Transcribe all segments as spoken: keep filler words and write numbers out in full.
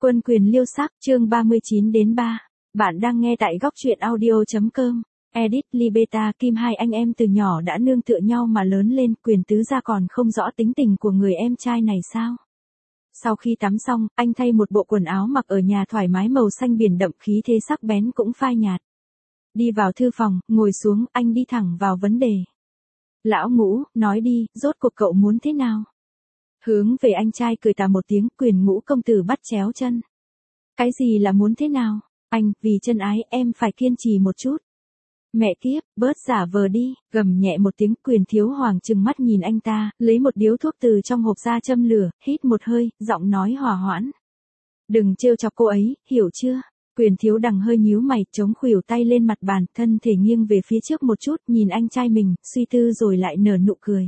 Quân quyền liêu sắc, chương ba mươi chín đến ba. Bạn đang nghe tại góc truyện audio.com. Edit Libeta Kim hai anh em từ nhỏ đã nương tựa nhau mà lớn lên, Quyền tứ gia còn không rõ tính tình của người em trai này sao? Sau khi tắm xong, anh thay một bộ quần áo mặc ở nhà thoải mái màu xanh biển đậm, khí thế sắc bén cũng phai nhạt. Đi vào thư phòng, ngồi xuống, anh đi thẳng vào vấn đề. Lão Ngũ, nói đi, rốt cuộc cậu muốn thế nào? Hướng về anh trai cười tà một tiếng, Quyền Ngũ công tử bắt chéo chân. Cái gì là muốn thế nào? Anh, vì chân ái, em phải kiên trì một chút. Mẹ kiếp, bớt giả vờ đi, gầm nhẹ một tiếng, Quyền Thiếu Hoàng trừng mắt nhìn anh ta, lấy một điếu thuốc từ trong hộp ra châm lửa, hít một hơi, giọng nói hòa hoãn. Đừng trêu chọc cô ấy, hiểu chưa? Quyền Thiếu Đằng hơi nhíu mày, chống khuỷu tay lên mặt bàn, thân thể nghiêng về phía trước một chút, nhìn anh trai mình, suy tư rồi lại nở nụ cười.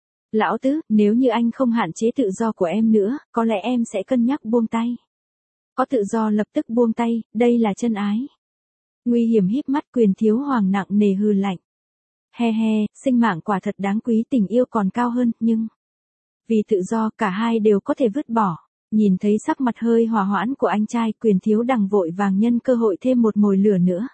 Lão Tứ, nếu như anh không hạn chế tự do của em nữa, có lẽ em sẽ cân nhắc buông tay. Có tự do lập tức buông tay, đây là chân ái. Nguy hiểm híp mắt, Quyền Thiếu Hoàng nặng nề hừ lạnh. He he, sinh mạng quả thật đáng quý, tình yêu còn cao hơn, nhưng... Vì tự do, cả hai đều có thể vứt bỏ. Nhìn thấy sắc mặt hơi hòa hoãn của anh trai, Quyền Thiếu Đằng vội vàng nhân cơ hội thêm một mồi lửa nữa.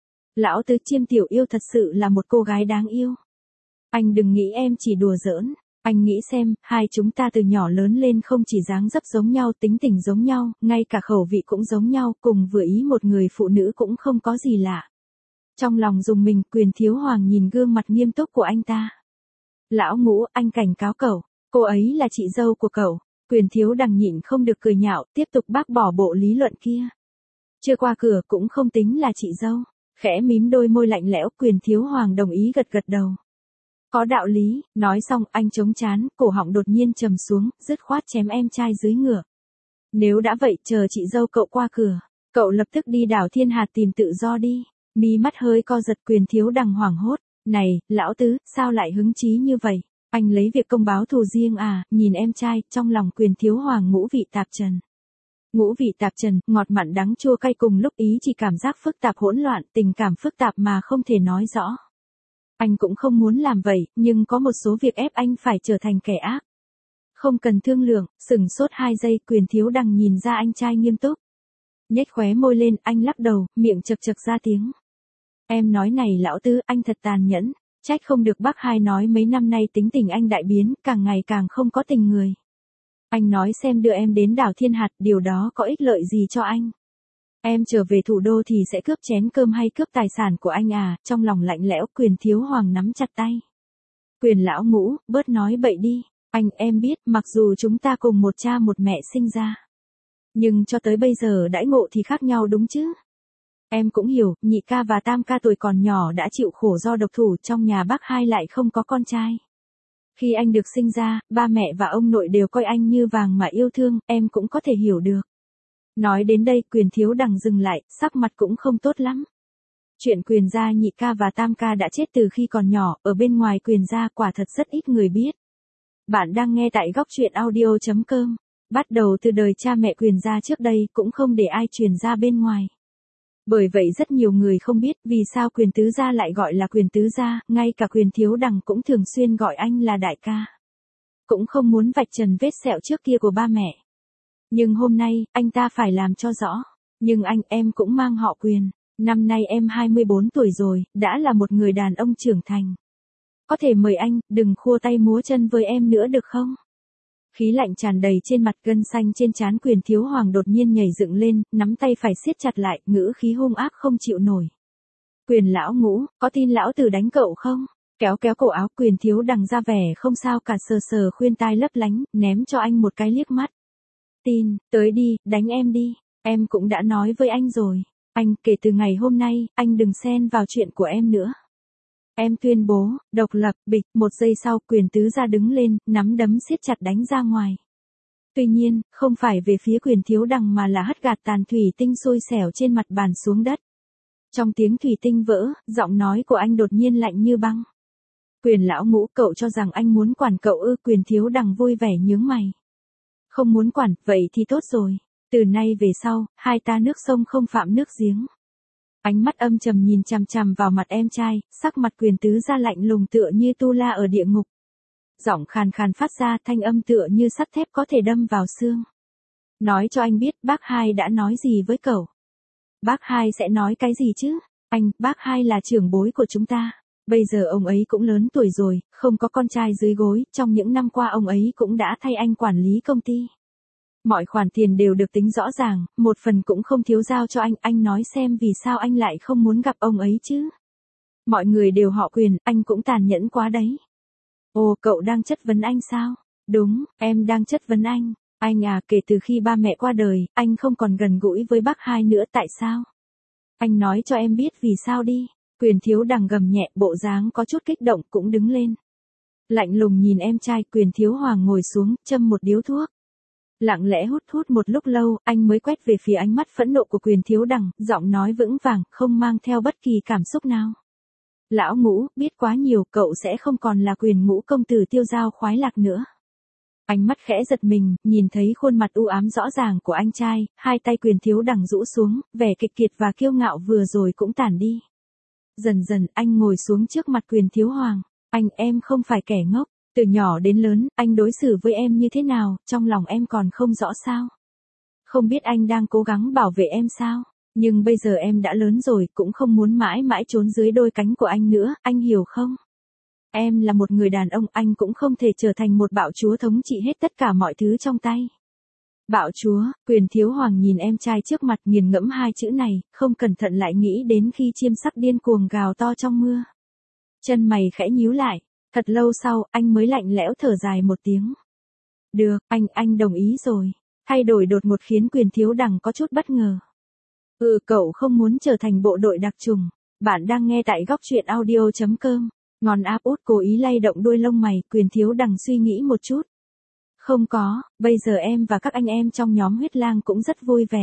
Lão Tứ, Chiêm tiểu yêu thật sự là một cô gái đáng yêu. Anh đừng nghĩ em chỉ đùa giỡn. Anh nghĩ xem, hai chúng ta từ nhỏ lớn lên không chỉ dáng dấp giống nhau, tính tình giống nhau, ngay cả khẩu vị cũng giống nhau, cùng vừa ý một người phụ nữ cũng không có gì lạ. Trong lòng dùng mình, Quyền Thiếu Hoàng nhìn gương mặt nghiêm túc của anh ta. Lão Ngũ, anh cảnh cáo cậu, cô ấy là chị dâu của cậu. Quyền Thiếu Đằng nhịn không được cười nhạo, tiếp tục bác bỏ bộ lý luận kia. Chưa qua cửa cũng không tính là chị dâu. Khẽ mím đôi môi lạnh lẽo, Quyền Thiếu Hoàng đồng ý gật gật đầu. Có đạo lý, nói xong anh chống chán, cổ họng đột nhiên trầm xuống, dứt khoát chém em trai dưới ngựa. Nếu đã vậy, chờ chị dâu cậu qua cửa, cậu lập tức đi đảo Thiên Hạt tìm tự do đi. Mí mắt hơi co giật, Quyền Thiếu Đằng hoảng hốt. Này, Lão Tứ, sao lại hứng chí như vậy? Anh lấy việc công báo thù riêng à? Nhìn em trai, trong lòng Quyền Thiếu Hoàng ngũ vị tạp trần. Ngũ vị tạp trần, ngọt mặn đắng chua cay cùng lúc, ý chỉ cảm giác phức tạp hỗn loạn, tình cảm phức tạp mà không thể nói rõ. Anh cũng không muốn làm vậy, nhưng có một số việc ép anh phải trở thành kẻ ác. Không cần thương lượng, sừng sốt hai giây, Quyền Thiếu Đằng nhìn ra anh trai nghiêm túc. Nhếch khóe môi lên, anh lắc đầu, miệng chật chật ra tiếng. Em nói này Lão Tứ, anh thật tàn nhẫn, trách không được bác hai nói mấy năm nay tính tình anh đại biến, càng ngày càng không có tình người. Anh nói xem, đưa em đến đảo Thiên Hạt, điều đó có ích lợi gì cho anh? Em trở về thủ đô thì sẽ cướp chén cơm hay cướp tài sản của anh à? Trong lòng lạnh lẽo, Quyền Thiếu Hoàng nắm chặt tay. Quyền Lão Ngũ, bớt nói bậy đi. Anh, em biết, mặc dù chúng ta cùng một cha một mẹ sinh ra, nhưng cho tới bây giờ đãi ngộ thì khác nhau đúng chứ? Em cũng hiểu, nhị ca và tam ca tuổi còn nhỏ đã chịu khổ do độc thủ, trong nhà bác hai lại không có con trai. Khi anh được sinh ra, ba mẹ và ông nội đều coi anh như vàng mà yêu thương, em cũng có thể hiểu được. Nói đến đây, Quyền Thiếu Đằng dừng lại, sắc mặt cũng không tốt lắm. Chuyện Quyền gia nhị ca và tam ca đã chết từ khi còn nhỏ, ở bên ngoài Quyền gia quả thật rất ít người biết. Bạn đang nghe tại góc truyện audio.com. Bắt đầu từ đời cha mẹ Quyền gia trước đây cũng không để ai truyền ra bên ngoài. Bởi vậy rất nhiều người không biết vì sao Quyền tứ gia lại gọi là Quyền tứ gia, ngay cả Quyền Thiếu Đằng cũng thường xuyên gọi anh là đại ca. Cũng không muốn vạch trần vết sẹo trước kia của ba mẹ. Nhưng hôm nay, anh ta phải làm cho rõ. Nhưng anh, em cũng mang họ Quyền. Năm nay em hai mươi bốn tuổi rồi, đã là một người đàn ông trưởng thành. Có thể mời anh, đừng khua tay múa chân với em nữa được không? Khí lạnh tràn đầy trên mặt, gân xanh trên trán Quyền Thiếu Hoàng đột nhiên nhảy dựng lên, nắm tay phải siết chặt lại, ngữ khí hung ác không chịu nổi. Quyền Lão Ngũ, có tin Lão Tử đánh cậu không? Kéo kéo cổ áo, Quyền Thiếu Đằng ra vẻ không sao cả, sờ sờ khuyên tai lấp lánh, ném cho anh một cái liếc mắt. Tin, tới đi, đánh em đi, em cũng đã nói với anh rồi. Anh, kể từ ngày hôm nay, anh đừng xen vào chuyện của em nữa. Em tuyên bố, độc lập, bịch, một giây sau, Quyền tứ gia đứng lên, nắm đấm siết chặt đánh ra ngoài. Tuy nhiên, không phải về phía Quyền Thiếu Đằng mà là hất gạt tàn thủy tinh xôi xẻo trên mặt bàn xuống đất. Trong tiếng thủy tinh vỡ, giọng nói của anh đột nhiên lạnh như băng. Quyền Lão Ngũ, cậu cho rằng anh muốn quản cậu ư? Quyền Thiếu Đằng vui vẻ nhướng mày. Không muốn quản, vậy thì tốt rồi. Từ nay về sau, hai ta nước sông không phạm nước giếng. Ánh mắt âm trầm nhìn chằm chằm vào mặt em trai, sắc mặt Quyền tứ gia lạnh lùng tựa như tu la ở địa ngục. Giọng khàn khàn phát ra, thanh âm tựa như sắt thép có thể đâm vào xương. Nói cho anh biết bác hai đã nói gì với cậu. Bác hai sẽ nói cái gì chứ? Anh, bác hai là trưởng bối của chúng ta. Bây giờ ông ấy cũng lớn tuổi rồi, không có con trai dưới gối, trong những năm qua ông ấy cũng đã thay anh quản lý công ty. Mọi khoản tiền đều được tính rõ ràng, một phần cũng không thiếu giao cho anh, anh nói xem vì sao anh lại không muốn gặp ông ấy chứ. Mọi người đều họ Quyền, anh cũng tàn nhẫn quá đấy. Ồ, cậu đang chất vấn anh sao? Đúng, em đang chất vấn anh. Anh à, kể từ khi ba mẹ qua đời, anh không còn gần gũi với bác hai nữa, tại sao? Anh nói cho em biết vì sao đi. Quyền Thiếu Đằng gầm nhẹ, bộ dáng có chút kích động, cũng đứng lên. Lạnh lùng nhìn em trai. Quyền Thiếu Hoàng ngồi xuống, châm một điếu thuốc. Lặng lẽ hút hút một lúc lâu, anh mới quét về phía ánh mắt phẫn nộ của Quyền Thiếu Đằng, giọng nói vững vàng, không mang theo bất kỳ cảm xúc nào. Lão Ngũ, biết quá nhiều, cậu sẽ không còn là Quyền Ngũ công tử tiêu dao khoái lạc nữa. Ánh mắt khẽ giật mình, nhìn thấy khuôn mặt u ám rõ ràng của anh trai, hai tay Quyền Thiếu Đằng rũ xuống, vẻ kịch kiệt và kiêu ngạo vừa rồi cũng tản đi. Dần dần, anh ngồi xuống trước mặt Quyền Thiếu Hoàng. Anh, em không phải kẻ ngốc. Từ nhỏ đến lớn, anh đối xử với em như thế nào, trong lòng em còn không rõ sao? Không biết anh đang cố gắng bảo vệ em sao? Nhưng bây giờ em đã lớn rồi, cũng không muốn mãi mãi trốn dưới đôi cánh của anh nữa, anh hiểu không? Em là một người đàn ông, anh cũng không thể trở thành một bạo chúa thống trị hết tất cả mọi thứ trong tay. Bạo chúa, Quyền Thiếu Hoàng nhìn em trai trước mặt, nghiền ngẫm hai chữ này, không cẩn thận lại nghĩ đến khi chiêm sắc điên cuồng gào to trong mưa. Chân mày khẽ nhíu lại, thật lâu sau, anh mới lạnh lẽo thở dài một tiếng. Được, anh, anh đồng ý rồi. Thay đổi đột ngột khiến Quyền Thiếu Đằng có chút bất ngờ. Ừ, cậu không muốn trở thành bộ đội đặc trùng. Bạn đang nghe tại góc truyện audio chấm com. Ngón áp út cố ý lay động đuôi lông mày, Quyền Thiếu Đằng suy nghĩ một chút. Không có, bây giờ em và các anh em trong nhóm huyết lang cũng rất vui vẻ.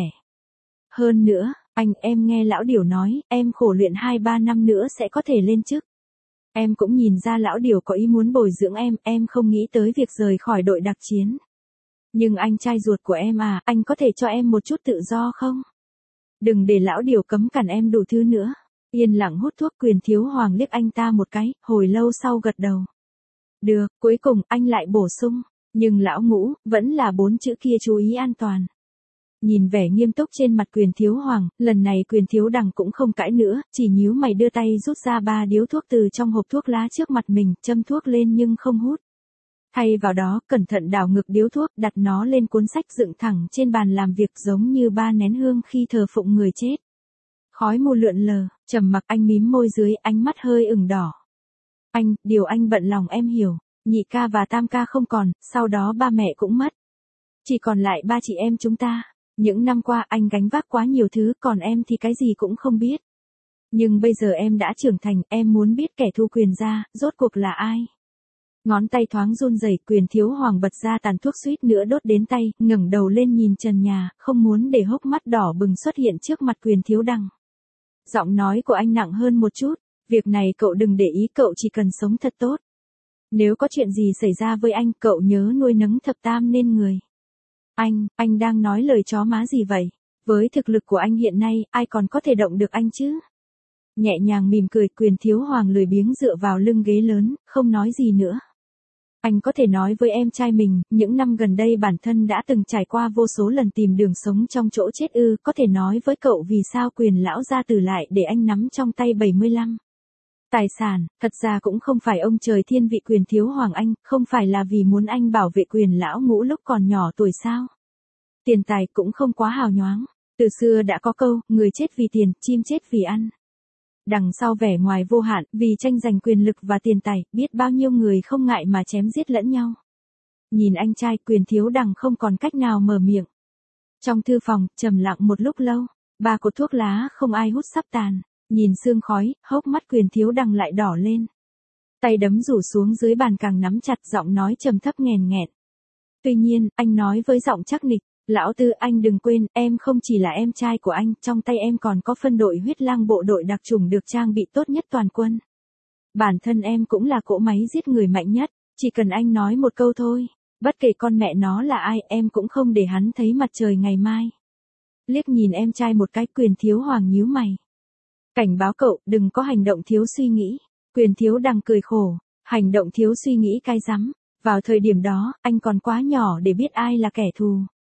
Hơn nữa, anh, em nghe lão điểu nói, em khổ luyện hai ba năm nữa sẽ có thể lên chức. Em cũng nhìn ra lão điểu có ý muốn bồi dưỡng em, em không nghĩ tới việc rời khỏi đội đặc chiến. Nhưng anh trai ruột của em à, anh có thể cho em một chút tự do không? Đừng để lão điểu cấm cản em đủ thứ nữa. Yên lặng hút thuốc, Quyền Thiếu Hoàng liếc anh ta một cái, hồi lâu sau gật đầu. Được, cuối cùng anh lại bổ sung. Nhưng lão Ngũ, vẫn là bốn chữ kia, chú ý an toàn. Nhìn vẻ nghiêm túc trên mặt Quyền Thiếu Hoàng, lần này Quyền Thiếu Đằng cũng không cãi nữa, chỉ nhíu mày đưa tay rút ra ba điếu thuốc từ trong hộp thuốc lá trước mặt mình, châm thuốc lên nhưng không hút. Thay vào đó, cẩn thận đảo ngược điếu thuốc, đặt nó lên cuốn sách dựng thẳng trên bàn làm việc giống như ba nén hương khi thờ phụng người chết. Khói mù lượn lờ, trầm mặc, anh mím môi dưới, ánh mắt hơi ửng đỏ. Anh, điều anh bận lòng em hiểu. Nhị ca và tam ca không còn, sau đó ba mẹ cũng mất. Chỉ còn lại ba chị em chúng ta. Những năm qua anh gánh vác quá nhiều thứ, còn em thì cái gì cũng không biết. Nhưng bây giờ em đã trưởng thành, em muốn biết kẻ thu Quyền gia, rốt cuộc là ai. Ngón tay thoáng run rẩy, Quyền Thiếu Hoàng bật ra tàn thuốc suýt nữa đốt đến tay, ngẩng đầu lên nhìn trần nhà, không muốn để hốc mắt đỏ bừng xuất hiện trước mặt Quyền Thiếu Đằng. Giọng nói của anh nặng hơn một chút, việc này cậu đừng để ý, cậu chỉ cần sống thật tốt. Nếu có chuyện gì xảy ra với anh, cậu nhớ nuôi nấng thập tam nên người. Anh, anh đang nói lời chó má gì vậy? Với thực lực của anh hiện nay, ai còn có thể động được anh chứ? Nhẹ nhàng mỉm cười, Quyền Thiếu Hoàng lười biếng dựa vào lưng ghế lớn, không nói gì nữa. Anh có thể nói với em trai mình, những năm gần đây bản thân đã từng trải qua vô số lần tìm đường sống trong chỗ chết ư, có thể nói với cậu vì sao Quyền lão gia tử lại để anh nắm trong tay bảy mươi lăm. Tài sản, thật ra cũng không phải ông trời thiên vị Quyền Thiếu Hoàng anh, không phải là vì muốn anh bảo vệ Quyền lão Ngũ lúc còn nhỏ tuổi sao. Tiền tài cũng không quá hào nhoáng. Từ xưa đã có câu, người chết vì tiền, chim chết vì ăn. Đằng sau vẻ ngoài vô hạn, vì tranh giành quyền lực và tiền tài, biết bao nhiêu người không ngại mà chém giết lẫn nhau. Nhìn anh trai, Quyền Thiếu Đằng không còn cách nào mở miệng. Trong thư phòng, trầm lặng một lúc lâu, ba cột thuốc lá không ai hút sắp tàn. Nhìn sương khói, hốc mắt Quyền Thiếu Đằng lại đỏ lên. Tay đấm rủ xuống dưới bàn càng nắm chặt, giọng nói trầm thấp nghèn nghẹn. Tuy nhiên, anh nói với giọng chắc nịch, lão Tư, anh đừng quên, em không chỉ là em trai của anh, trong tay em còn có phân đội huyết lang bộ đội đặc chủng được trang bị tốt nhất toàn quân. Bản thân em cũng là cỗ máy giết người mạnh nhất, chỉ cần anh nói một câu thôi, bất kể con mẹ nó là ai, em cũng không để hắn thấy mặt trời ngày mai. Liếc nhìn em trai một cái, Quyền Thiếu Hoàng nhíu mày. Cảnh báo cậu, đừng có hành động thiếu suy nghĩ. Quyền Thiếu Đằng cười khổ, hành động thiếu suy nghĩ cái rắm. Vào thời điểm đó, anh còn quá nhỏ để biết ai là kẻ thù.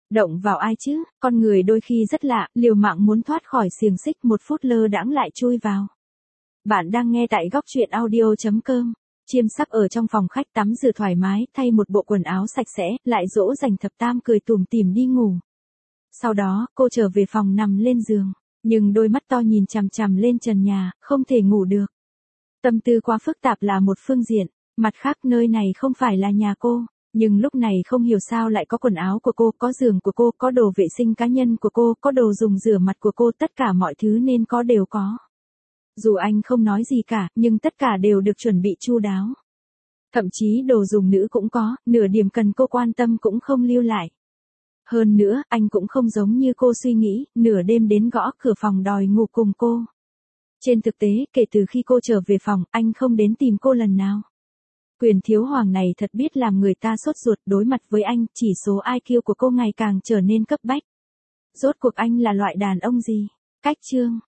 Động vào ai chứ, con người đôi khi rất lạ, liều mạng muốn thoát khỏi xiềng xích một phút lơ đãng lại chui vào. Bạn đang nghe tại góc truyện audio.com. Chiêm sắp ở trong phòng khách tắm rửa thoải mái, thay một bộ quần áo sạch sẽ, lại dỗ dành thập tam cười tủm tỉm đi ngủ. Sau đó, cô trở về phòng nằm lên giường, nhưng đôi mắt to nhìn chằm chằm lên trần nhà, không thể ngủ được. Tâm tư quá phức tạp là một phương diện, mặt khác nơi này không phải là nhà cô, nhưng lúc này không hiểu sao lại có quần áo của cô, có giường của cô, có đồ vệ sinh cá nhân của cô, có đồ dùng rửa mặt của cô, tất cả mọi thứ nên có đều có. Dù anh không nói gì cả, nhưng tất cả đều được chuẩn bị chu đáo. Thậm chí đồ dùng nữ cũng có, nửa điểm cần cô quan tâm cũng không lưu lại. Hơn nữa, anh cũng không giống như cô suy nghĩ, nửa đêm đến gõ cửa phòng đòi ngủ cùng cô. Trên thực tế, kể từ khi cô trở về phòng, anh không đến tìm cô lần nào. Quyền thiếu hoàng này thật biết làm người ta sốt ruột, đối mặt với anh, chỉ số i kiu của cô ngày càng trở nên cấp bách. Rốt cuộc anh là loại đàn ông gì? Cách chương